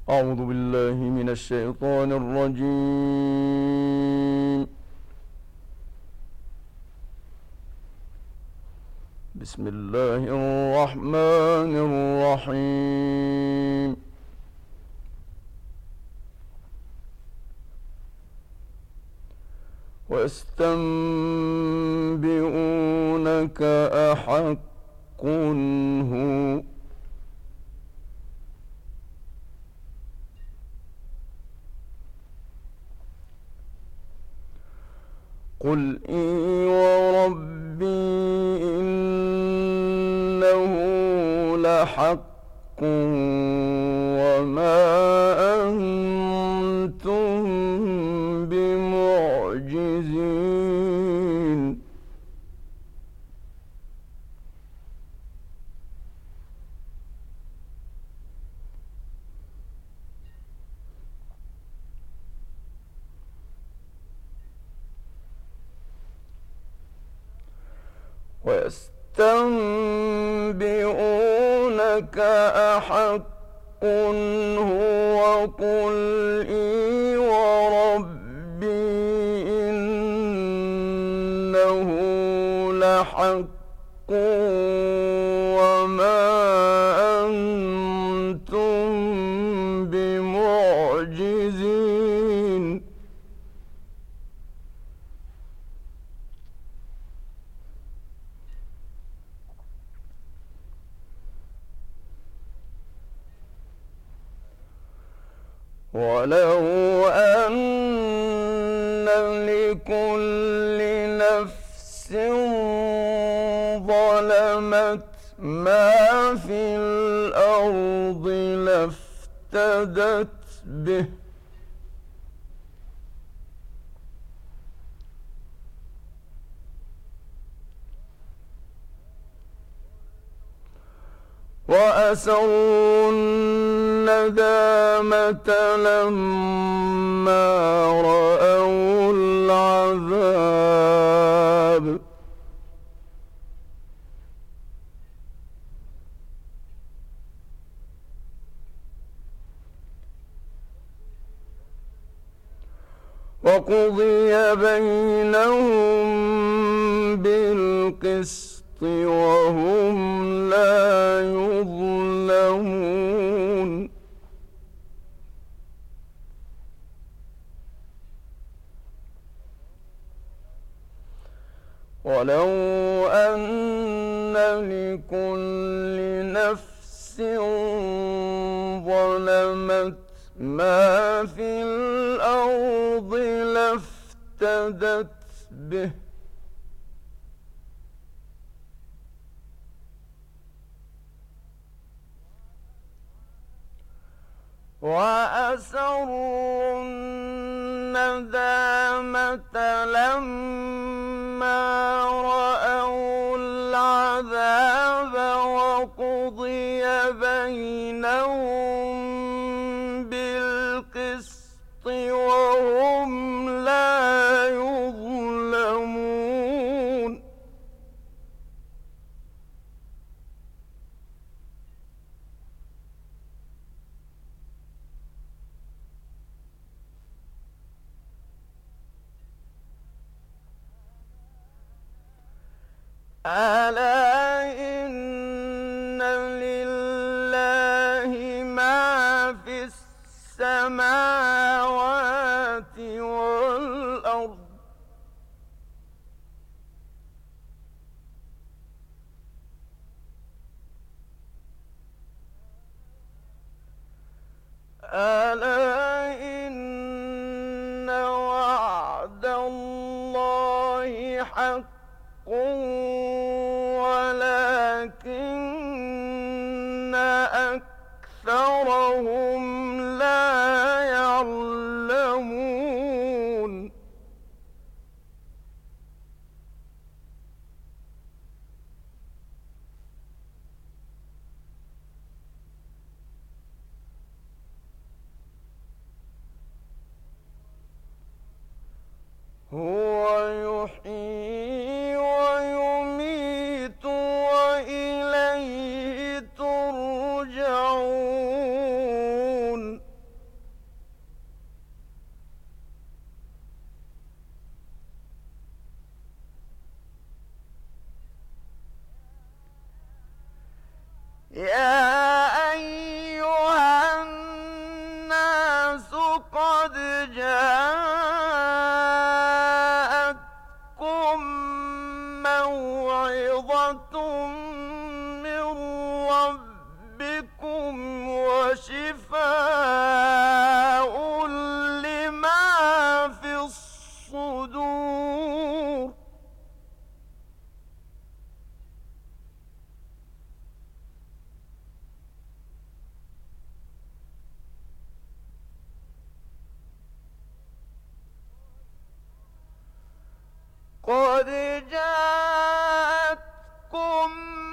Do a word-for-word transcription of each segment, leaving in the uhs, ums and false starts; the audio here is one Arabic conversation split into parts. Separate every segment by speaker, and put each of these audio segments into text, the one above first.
Speaker 1: أعوذ بالله من الشيطان الرجيم. بسم الله الرحمن الرحيم. ويستنبئونك أحق هو قل إي وربي إنه لحق وما أنتم بمعجزين. ويستنبئونك أحق هو قل إي وربي إنه لحق وما أنتم بمعجزين. ولو أن لكل نفس ظلمت ما في الأرض لافتدت به وأسروا الندامة لما رأوا العذاب وقضي بينهم بالقسط وهم لا يظلمون. ولو أن لكل نفس ظلمت ما في الأرض لافتدت به وأسروا الندامة لما رأوا العذاب وقضي بينهم بالقسط وهم لا يظلمون. ألا إن لله ما في السماوات والأرض ألا إن وعد الله حق ولكن أكثرهم لا يعلمون. هو يحيي ويميت وإليه ترجعون. يا أيها الناس قد جاءتكم موعظة من ربكم وشفاء لما في الصدور. قد جاءتكم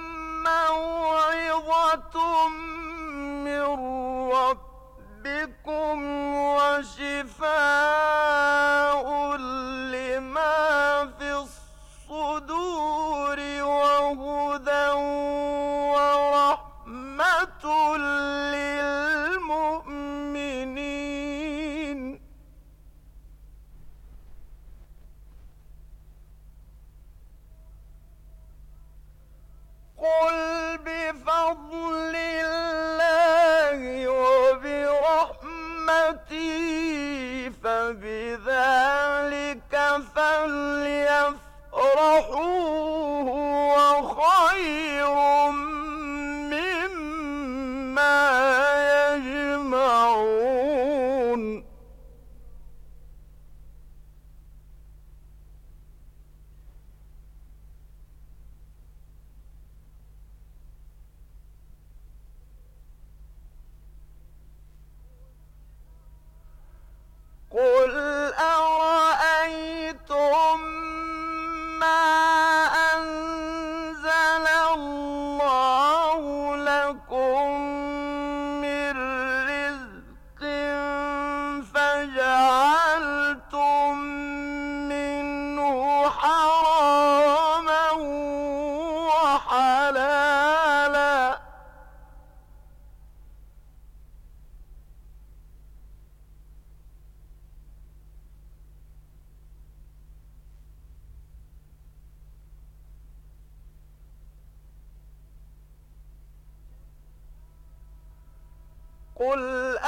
Speaker 1: موعظة من ربكم وشفاء لما في الصدور وهدى ورحمة للمؤمنين. قل بفضل الله وبرحمته فبذلك فليفرحوا هو خير مما يجمعون. قل أرأيتم ما أنزل الله لكم من رزق فجعلتم منه حراما وحلالا. قل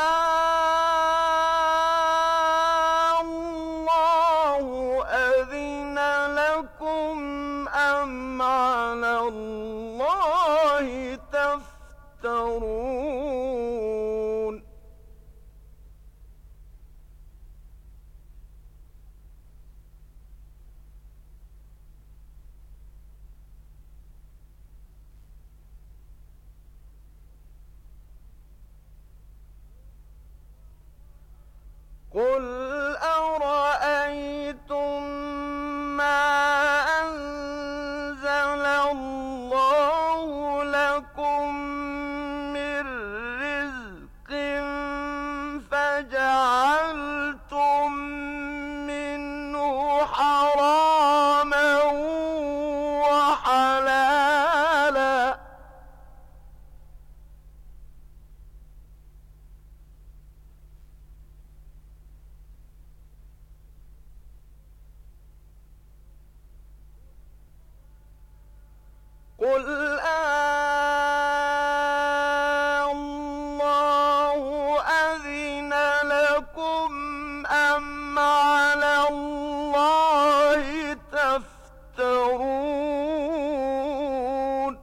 Speaker 1: آلله أذن لكم أم على الله تفترون. قل أرأيتم ما أنزل الله لكم من رزق فجعلتم منه حراما وحلالا. قل آلله أذن لكم أم على الله تفترون.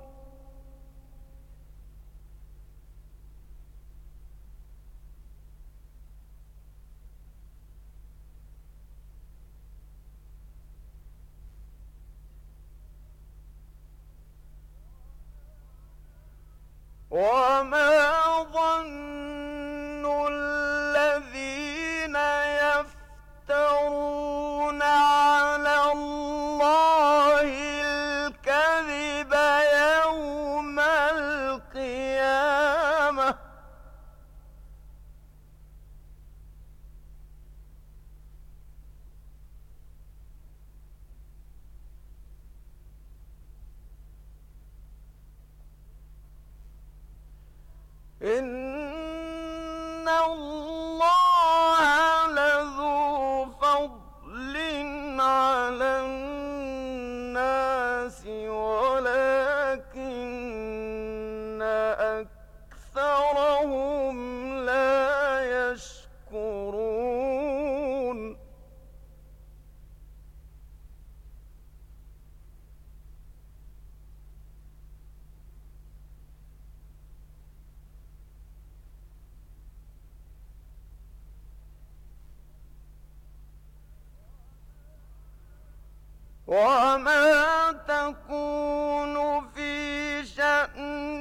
Speaker 1: وما تكون في شأن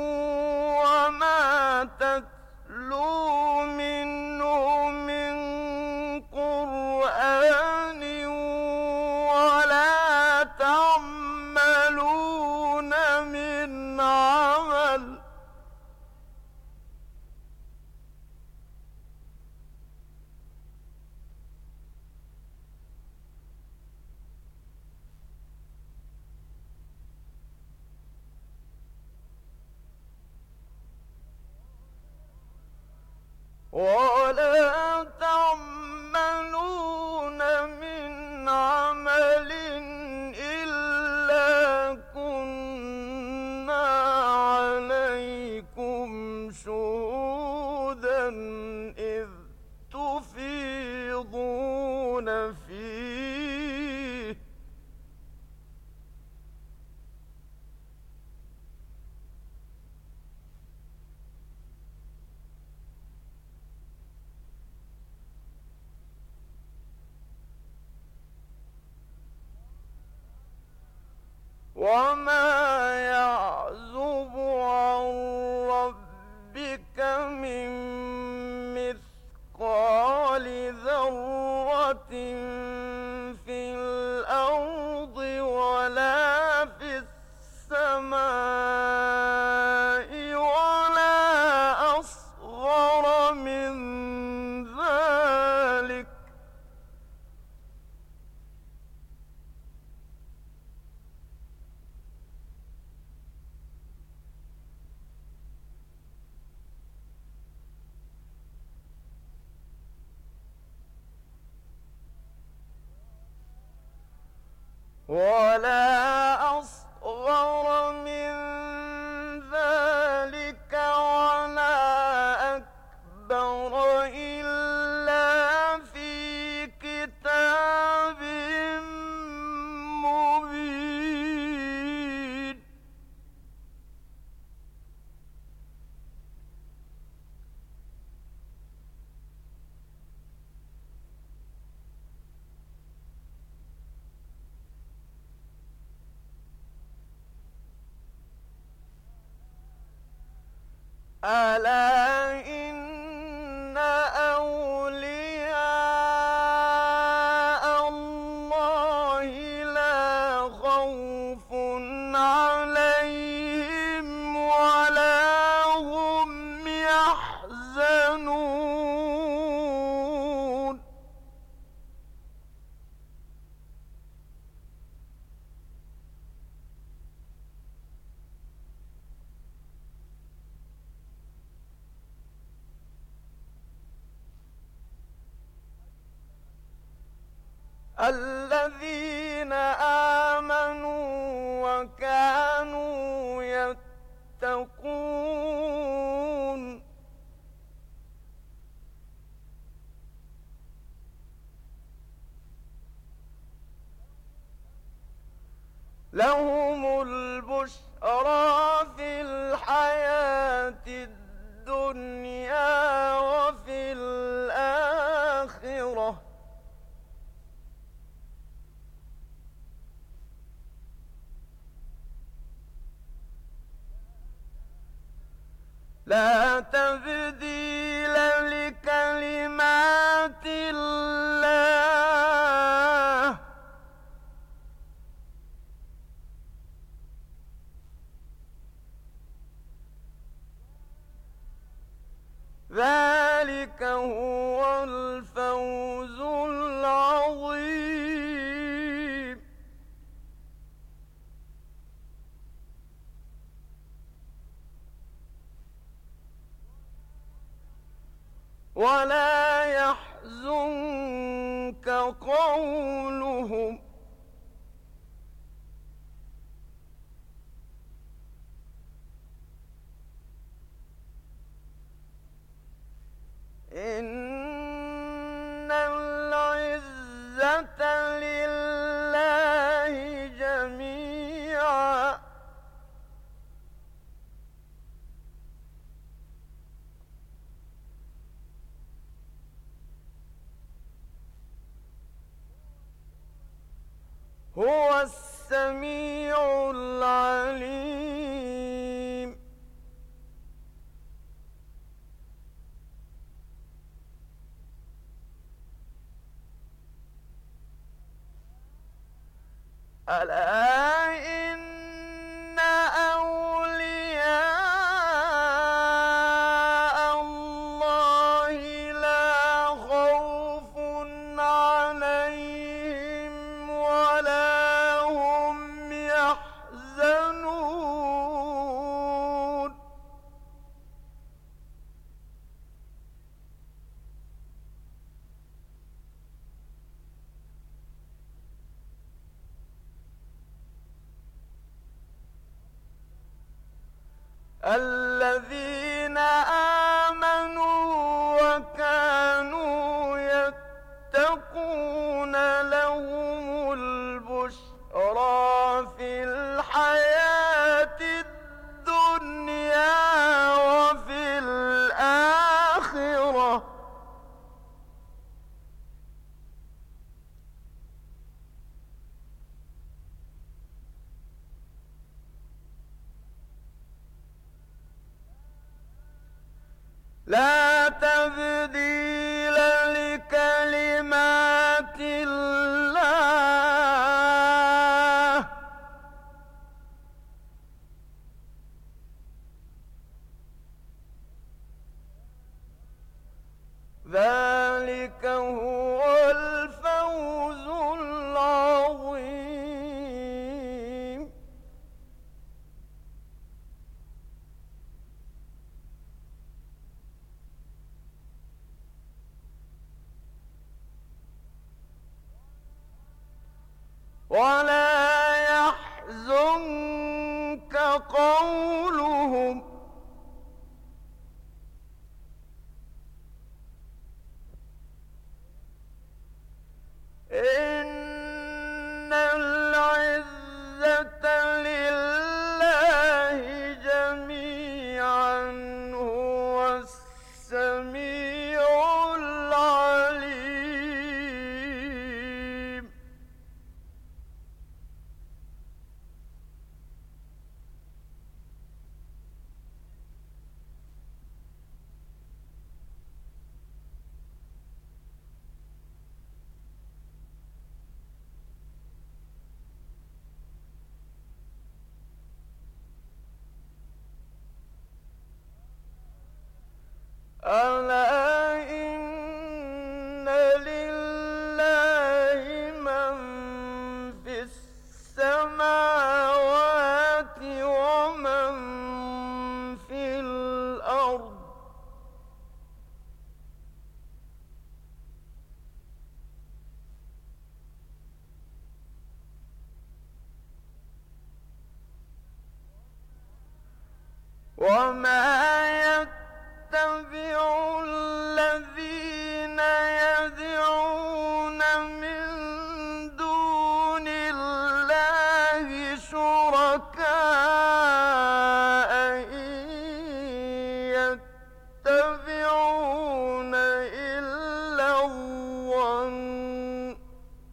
Speaker 1: وما تتلو منه من قرآن ولا تعملون من عمل ولا تعملون من عمل إلا كنا عليكم شهودا إذ تفيضون فيه وما يعزب عن ربك من مثقال ذرة في الأرض ولا في السماء ولا أصغر من ذلك ولا أصغر من ذلك ولا أكبر إلا في كتاب مبين ألا إن أولياء الله لا خوف عليهم ولا هم يحزنون الذين آمنوا وكانوا يتقون لهم البشرى في الحياة الدنيا وفي الآخرة لا تبديل لكلمات الله ذلك هو الفوز العظيم ولا يحزنك قولهم إن العزة لله جميعا هو السميع العليم. ألا إن أولياء الله لا خوف عليهم ولا هم يحزنون. الذين آمنوا وكانوا يتقون لهم البشرى في الحياة الدنيا وفي الآخرة. لا تبديل لكلمات الله. ذلك هو الفوز العظيم. ولا يحزنك قولهم. إن العزة لله جميعا هو السميع العليم. ألا إن لله من في السماوات ومن في الأرض. وما يتبع الذين يدعون من دون الله شركاء إن يتبعون إلا الظن.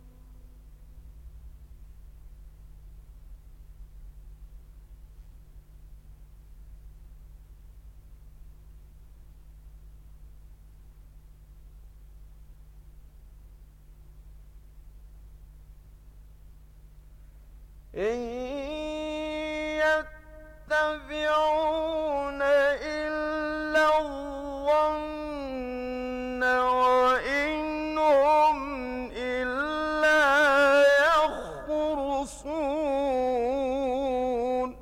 Speaker 1: إن يتبعون إلا الظن وإن هم إلا يخرصون.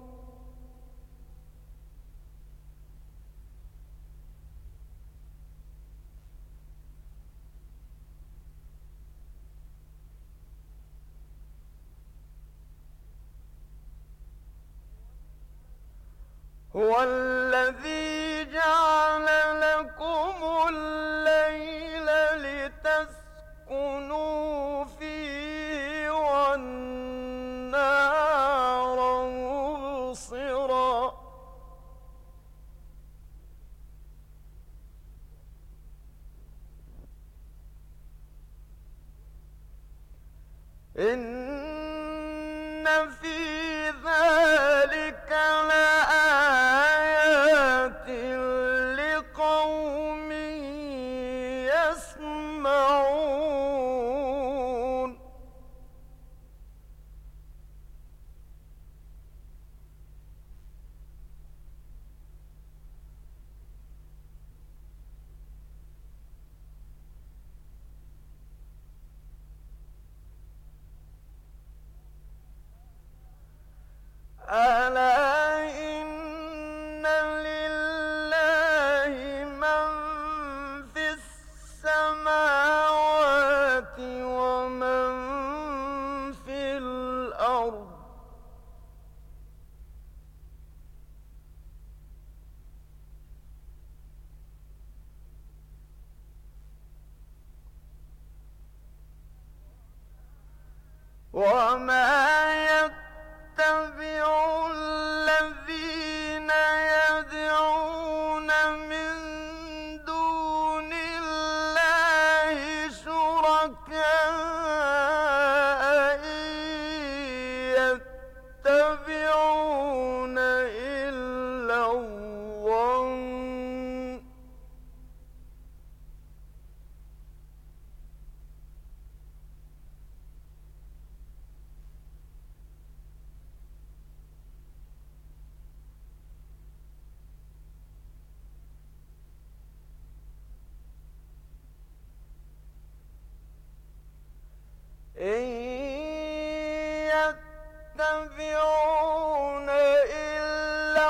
Speaker 1: هو الذي جعل لكم الليل لتسكنوا فيه والنهار مبصرا. إن في ذلك لآيات لقوم يسمعون ألا إن لله من في السماوات ومن في الأرض وما يتبع الذين يدعون من دون الله شركاء إن يتبعون إلا الظن إن يتبعون إلا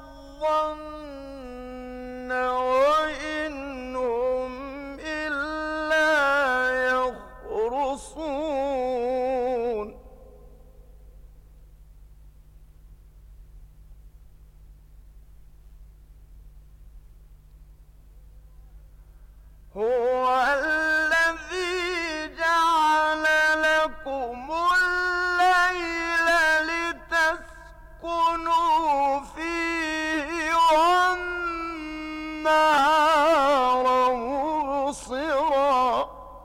Speaker 1: الظن وإن هم إلا يخرصون هو الذي جعل لكم الليل لتسكنوا فيه والنهار مبصرا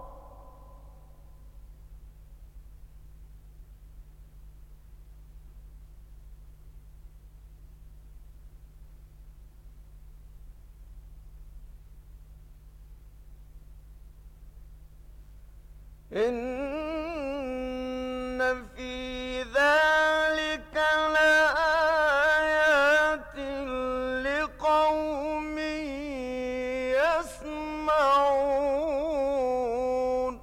Speaker 1: إن في ذلك لآيات لقوم يسمعون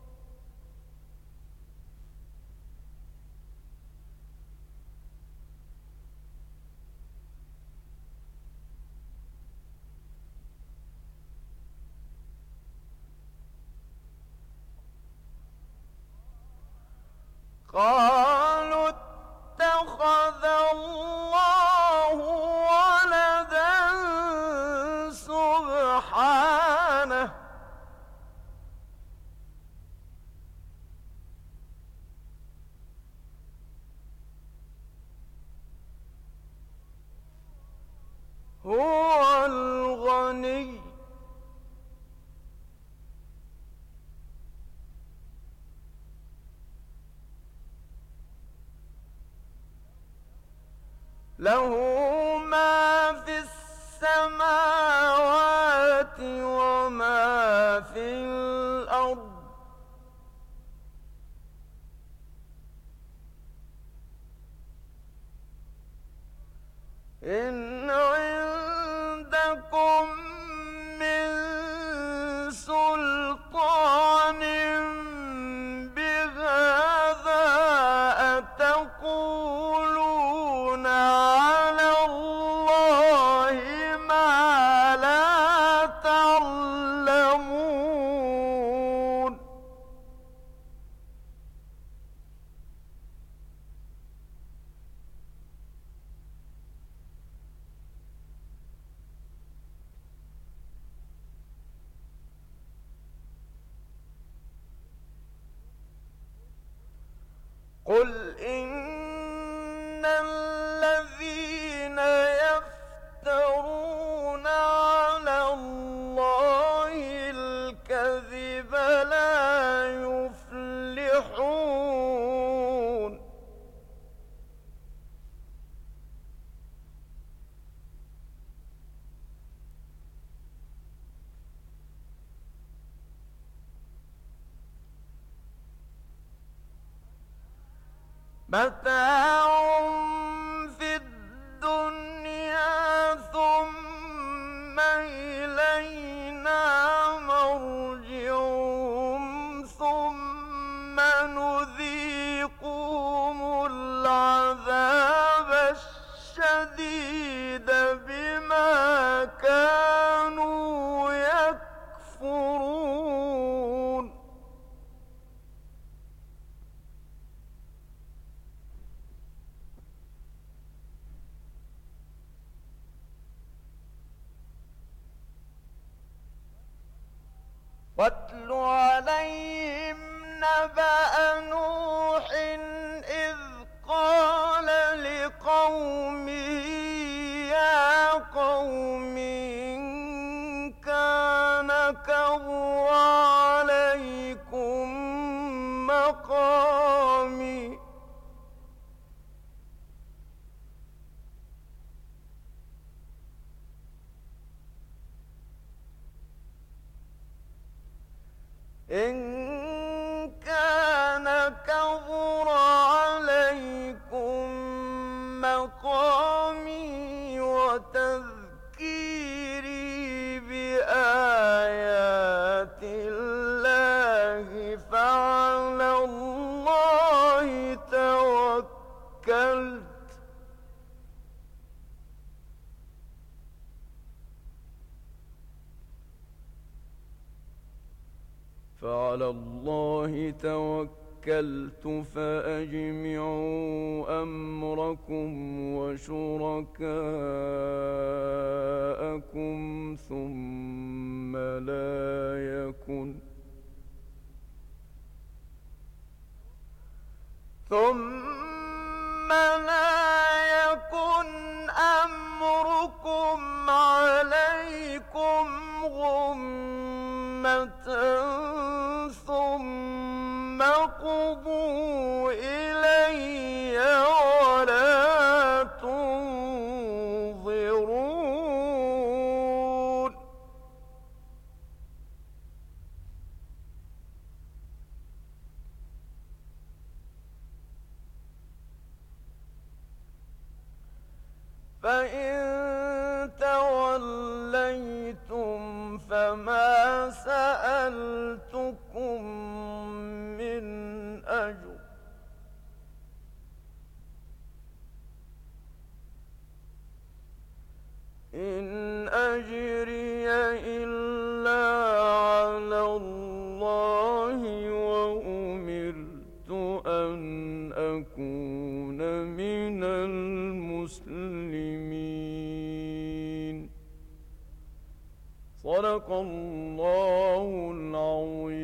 Speaker 1: قالوا اتخذ الله ولدا سبحانه هو الغني له ما في السماوات وما في الأرض إن عندكم من سلطان بهذا أتقولون على الله ما لا تعلمون قل إن الذين يفترون على الله الكذب لا يفلحون. لا يفلحون. متاع في الدنيا ثم إلينا مرجعهم ثم نذيقهم العذاب الشديد بما كانوا يكفرون. واتل عليهم نبأ نوح إذ قال لقومه يا قوم إن كان كبر عليكم مقامي إن كان كبر عليكم مقامي وتذكيري بآيات الله فعلى الله توكلت فعلى الله توكلت فأجمعوا أمركم وشركاءكم ثم لا يكن ثم لا يكن أمركم عليكم غمة ثم قضوا إلي ولا تنظرون. فإن توليتم فما سألتكم من أجر إن أجري إلا على الله وأمرت أن أكون من المسلمين. صدق الله العظيم.